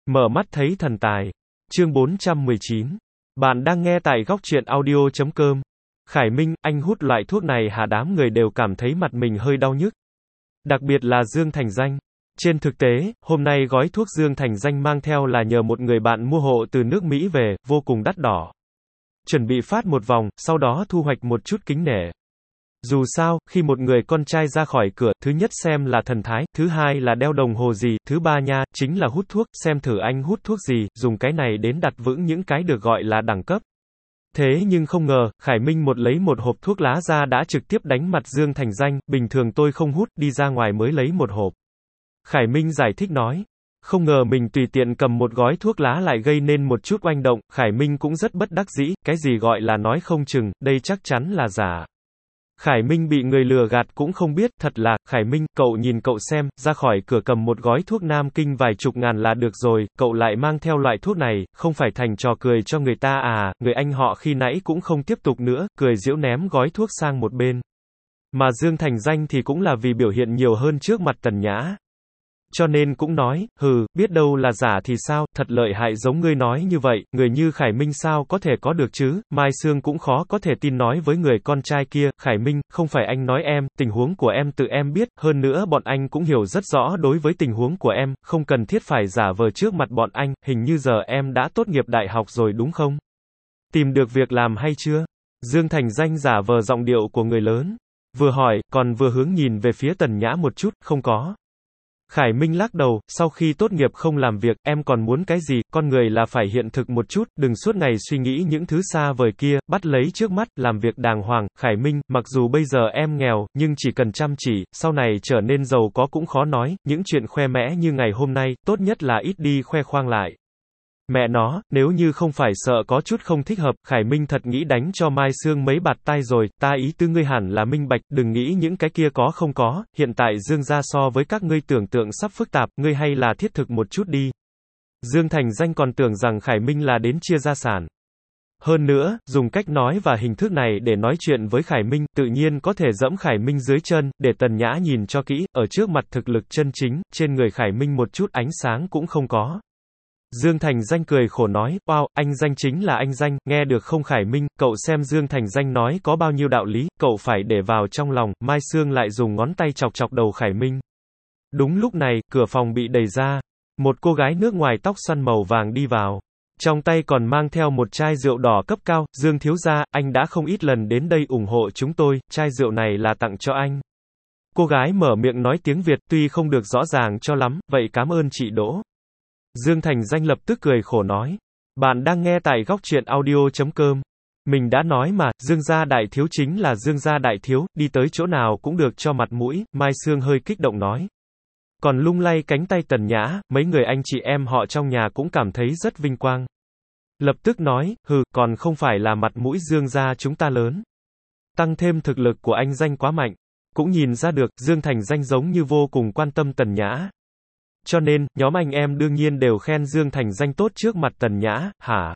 Mở mắt thấy thần tài. Chương 419. Bạn đang nghe tại góc truyện audio.com. Khải Minh, anh hút loại thuốc này hả? Đám người đều cảm thấy mặt mình hơi đau nhức. Đặc biệt là Dương Thành Danh. Trên thực tế, hôm nay gói thuốc Dương Thành Danh mang theo là nhờ một người bạn mua hộ từ nước Mỹ về, vô cùng đắt đỏ. Chuẩn bị phát một vòng, sau đó thu hoạch một chút kính nể. Dù sao, khi một người con trai ra khỏi cửa, thứ nhất xem là thần thái, thứ hai là đeo đồng hồ gì, thứ ba nha, chính là hút thuốc, xem thử anh hút thuốc gì, dùng cái này đến đặt vững những cái được gọi là đẳng cấp. Thế nhưng không ngờ, Khải Minh lấy một hộp thuốc lá ra đã trực tiếp đánh mặt Dương Thành Danh, bình thường tôi không hút, đi ra ngoài mới lấy một hộp. Khải Minh giải thích nói. Không ngờ mình tùy tiện cầm một gói thuốc lá lại gây nên một chút oanh động, Khải Minh cũng rất bất đắc dĩ, cái gì gọi là nói không chừng, đây chắc chắn là giả. Khải Minh bị người lừa gạt cũng không biết, thật là, Khải Minh, cậu nhìn cậu xem, ra khỏi cửa cầm một gói thuốc Nam Kinh vài chục ngàn là được rồi, cậu lại mang theo loại thuốc này, không phải thành trò cười cho người ta à? Người anh họ khi nãy cũng không tiếp tục nữa, cười giễu ném gói thuốc sang một bên. Mà Dương Thành Danh thì cũng là vì biểu hiện nhiều hơn trước mặt Tần Nhã. Cho nên cũng nói, biết đâu là giả thì sao, thật lợi hại giống ngươi nói như vậy, người như Khải Minh sao có thể có được chứ, Mai Sương cũng khó có thể tin nói với người con trai kia, Khải Minh, không phải anh nói em, tình huống của em tự em biết, hơn nữa bọn anh cũng hiểu rất rõ đối với tình huống của em, không cần thiết phải giả vờ trước mặt bọn anh, hình như giờ em đã tốt nghiệp đại học rồi đúng không? Tìm được việc làm hay chưa? Dương Thành Danh giả vờ giọng điệu của người lớn, vừa hỏi, còn vừa hướng nhìn về phía Tần Nhã một chút, không có. Khải Minh lắc đầu, sau khi tốt nghiệp không làm việc, em còn muốn cái gì, con người là phải hiện thực một chút, đừng suốt ngày suy nghĩ những thứ xa vời kia, bắt lấy trước mắt, làm việc đàng hoàng. Khải Minh, mặc dù bây giờ em nghèo, nhưng chỉ cần chăm chỉ, sau này trở nên giàu có cũng khó nói, những chuyện khoe mẽ như ngày hôm nay, tốt nhất là ít đi khoe khoang lại. Mẹ nó, nếu như không phải sợ có chút không thích hợp, Khải Minh thật nghĩ đánh cho Mai Sương mấy bạt tai rồi, ta ý tứ ngươi hẳn là minh bạch, đừng nghĩ những cái kia có không có, hiện tại Dương gia so với các ngươi tưởng tượng sắp phức tạp, ngươi hay là thiết thực một chút đi. Dương Thành Danh còn tưởng rằng Khải Minh là đến chia gia sản. Hơn nữa, dùng cách nói và hình thức này để nói chuyện với Khải Minh, tự nhiên có thể dẫm Khải Minh dưới chân, để Tần Nhã nhìn cho kỹ, ở trước mặt thực lực chân chính, trên người Khải Minh một chút ánh sáng cũng không có. Dương Thành Danh cười khổ nói, wow, anh Danh chính là anh Danh, nghe được không Khải Minh, cậu xem Dương Thành Danh nói có bao nhiêu đạo lý, cậu phải để vào trong lòng. Mai Sương lại dùng ngón tay chọc chọc đầu Khải Minh. Đúng lúc này, cửa phòng bị đẩy ra. Một cô gái nước ngoài tóc xoăn màu vàng đi vào. Trong tay còn mang theo một chai rượu đỏ cấp cao. Dương thiếu gia, anh đã không ít lần đến đây ủng hộ chúng tôi, chai rượu này là tặng cho anh. Cô gái mở miệng nói tiếng Việt tuy không được rõ ràng cho lắm, vậy cảm ơn chị Đỗ. Dương Thành Danh lập tức cười khổ nói. Bạn đang nghe tại góc truyện audio.com. Mình đã nói mà, Dương gia đại thiếu chính là Dương gia đại thiếu, đi tới chỗ nào cũng được cho mặt mũi, Mai Sương hơi kích động nói. Còn lung lay cánh tay Tần Nhã, mấy người anh chị em họ trong nhà cũng cảm thấy rất vinh quang. Lập tức nói, còn không phải là mặt mũi Dương gia chúng ta lớn. Tăng thêm thực lực của anh Danh quá mạnh. Cũng nhìn ra được, Dương Thành Danh giống như vô cùng quan tâm Tần Nhã. Cho nên, nhóm anh em đương nhiên đều khen Dương Thành Danh tốt trước mặt Tần Nhã, hả?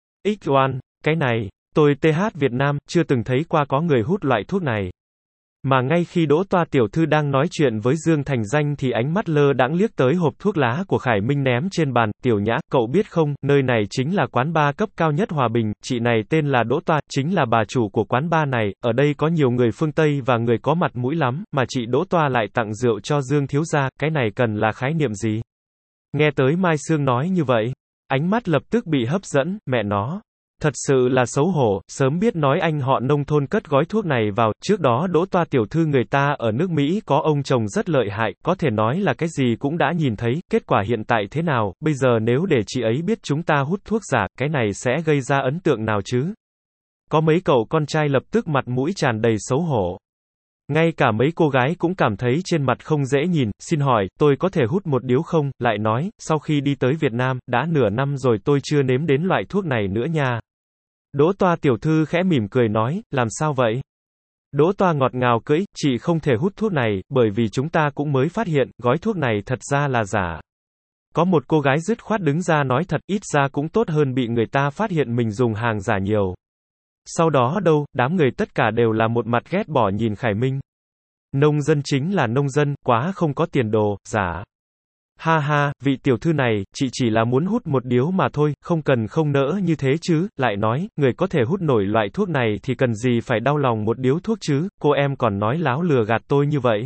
X1, cái này, tôi TH Việt Nam, chưa từng thấy qua có người hút loại thuốc này. Mà ngay khi Đỗ Toa tiểu thư đang nói chuyện với Dương Thành Danh thì ánh mắt lơ đãng liếc tới hộp thuốc lá của Khải Minh ném trên bàn. Tiểu Nhã, cậu biết không, nơi này chính là quán bar cấp cao nhất Hòa Bình, chị này tên là Đỗ Toa, chính là bà chủ của quán bar này, ở đây có nhiều người phương Tây và người có mặt mũi lắm, mà chị Đỗ Toa lại tặng rượu cho Dương thiếu gia, cái này cần là khái niệm gì? Nghe tới Mai Sương nói như vậy, ánh mắt lập tức bị hấp dẫn, mẹ nó. Thật sự là xấu hổ, sớm biết nói anh họ nông thôn cất gói thuốc này vào, trước đó Đỗ Toa tiểu thư người ta ở nước Mỹ có ông chồng rất lợi hại, có thể nói là cái gì cũng đã nhìn thấy, kết quả hiện tại thế nào, bây giờ nếu để chị ấy biết chúng ta hút thuốc giả, cái này sẽ gây ra ấn tượng nào chứ? Có mấy cậu con trai lập tức mặt mũi tràn đầy xấu hổ. Ngay cả mấy cô gái cũng cảm thấy trên mặt không dễ nhìn, xin hỏi, tôi có thể hút một điếu không, lại nói, sau khi đi tới Việt Nam, đã nửa năm rồi tôi chưa nếm đến loại thuốc này nữa nha. Đỗ Toa tiểu thư khẽ mỉm cười nói, làm sao vậy? Đỗ Toa ngọt ngào cưỡi, chị không thể hút thuốc này, bởi vì chúng ta cũng mới phát hiện, gói thuốc này thật ra là giả. Có một cô gái dứt khoát đứng ra nói thật, ít ra cũng tốt hơn bị người ta phát hiện mình dùng hàng giả nhiều. Sau đó đâu, đám người tất cả đều là một mặt ghét bỏ nhìn Khải Minh. Nông dân chính là nông dân, quá không có tiền đồ, giả. Ha ha, vị tiểu thư này, chị chỉ là muốn hút một điếu mà thôi, không cần không nỡ như thế chứ, lại nói, người có thể hút nổi loại thuốc này thì cần gì phải đau lòng một điếu thuốc chứ, cô em còn nói láo lừa gạt tôi như vậy.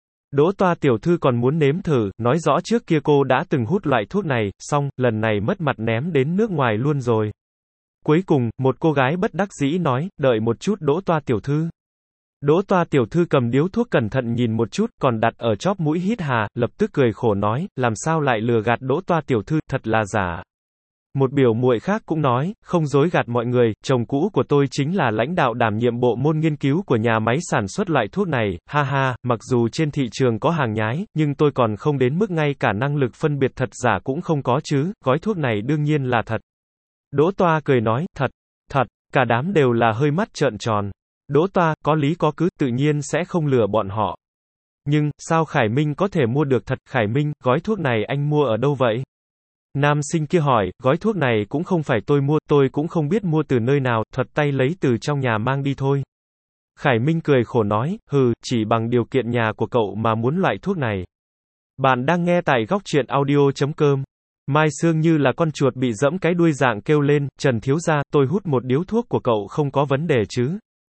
Đỗ Toa tiểu thư còn muốn nếm thử, nói rõ trước kia cô đã từng hút loại thuốc này, xong, lần này mất mặt ném đến nước ngoài luôn rồi. Cuối cùng, một cô gái bất đắc dĩ nói, đợi một chút Đỗ Toa tiểu thư. Đỗ Toa tiểu thư cầm điếu thuốc cẩn thận nhìn một chút, còn đặt ở chóp mũi hít hà, lập tức cười khổ nói, làm sao lại lừa gạt Đỗ Toa tiểu thư, thật là giả. Một biểu muội khác cũng nói, không dối gạt mọi người, chồng cũ của tôi chính là lãnh đạo đảm nhiệm bộ môn nghiên cứu của nhà máy sản xuất loại thuốc này, ha ha, mặc dù trên thị trường có hàng nhái, nhưng tôi còn không đến mức ngay cả năng lực phân biệt thật giả cũng không có chứ, gói thuốc này đương nhiên là thật. Đỗ Toa cười nói, thật, cả đám đều là hơi mắt trợn tròn. Đỗ Toa, có lý có cứ, tự nhiên sẽ không lừa bọn họ. Nhưng, sao Khải Minh có thể mua được thật, Khải Minh, gói thuốc này anh mua ở đâu vậy? Nam sinh kia hỏi, gói thuốc này cũng không phải tôi mua, tôi cũng không biết mua từ nơi nào, thuật tay lấy từ trong nhà mang đi thôi. Khải Minh cười khổ nói, hừ, chỉ bằng điều kiện nhà của cậu mà muốn loại thuốc này. Bạn đang nghe tại góc truyện audio.com. Mai Sương như là con chuột bị dẫm cái đuôi dạng kêu lên, Trần thiếu gia, tôi hút một điếu thuốc của cậu không có vấn đề chứ.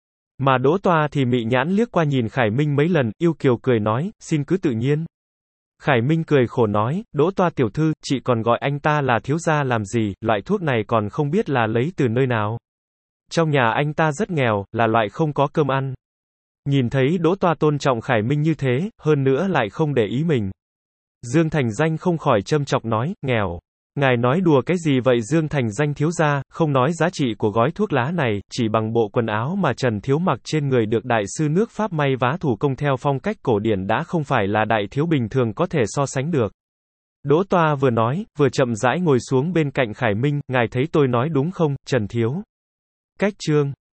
Mà Đỗ Toa thì mị nhãn liếc qua nhìn Khải Minh mấy lần, yêu kiều cười nói, xin cứ tự nhiên. Khải Minh cười khổ nói, Đỗ Toa tiểu thư, chị còn gọi anh ta là thiếu gia làm gì, loại thuốc này còn không biết là lấy từ nơi nào. Trong nhà anh ta rất nghèo, là loại không có cơm ăn. Nhìn thấy Đỗ Toa tôn trọng Khải Minh như thế, hơn nữa lại không để ý mình. Dương Thành Danh không khỏi châm chọc nói, nghèo. Ngài nói đùa cái gì vậy Dương Thành Danh thiếu gia, không nói giá trị của gói thuốc lá này, chỉ bằng bộ quần áo mà Trần Thiếu mặc trên người được đại sư nước Pháp may vá thủ công theo phong cách cổ điển đã không phải là đại thiếu bình thường có thể so sánh được. Đỗ Toa vừa nói, vừa chậm rãi ngồi xuống bên cạnh Khải Minh, ngài thấy tôi nói đúng không, Trần Thiếu? Cách chương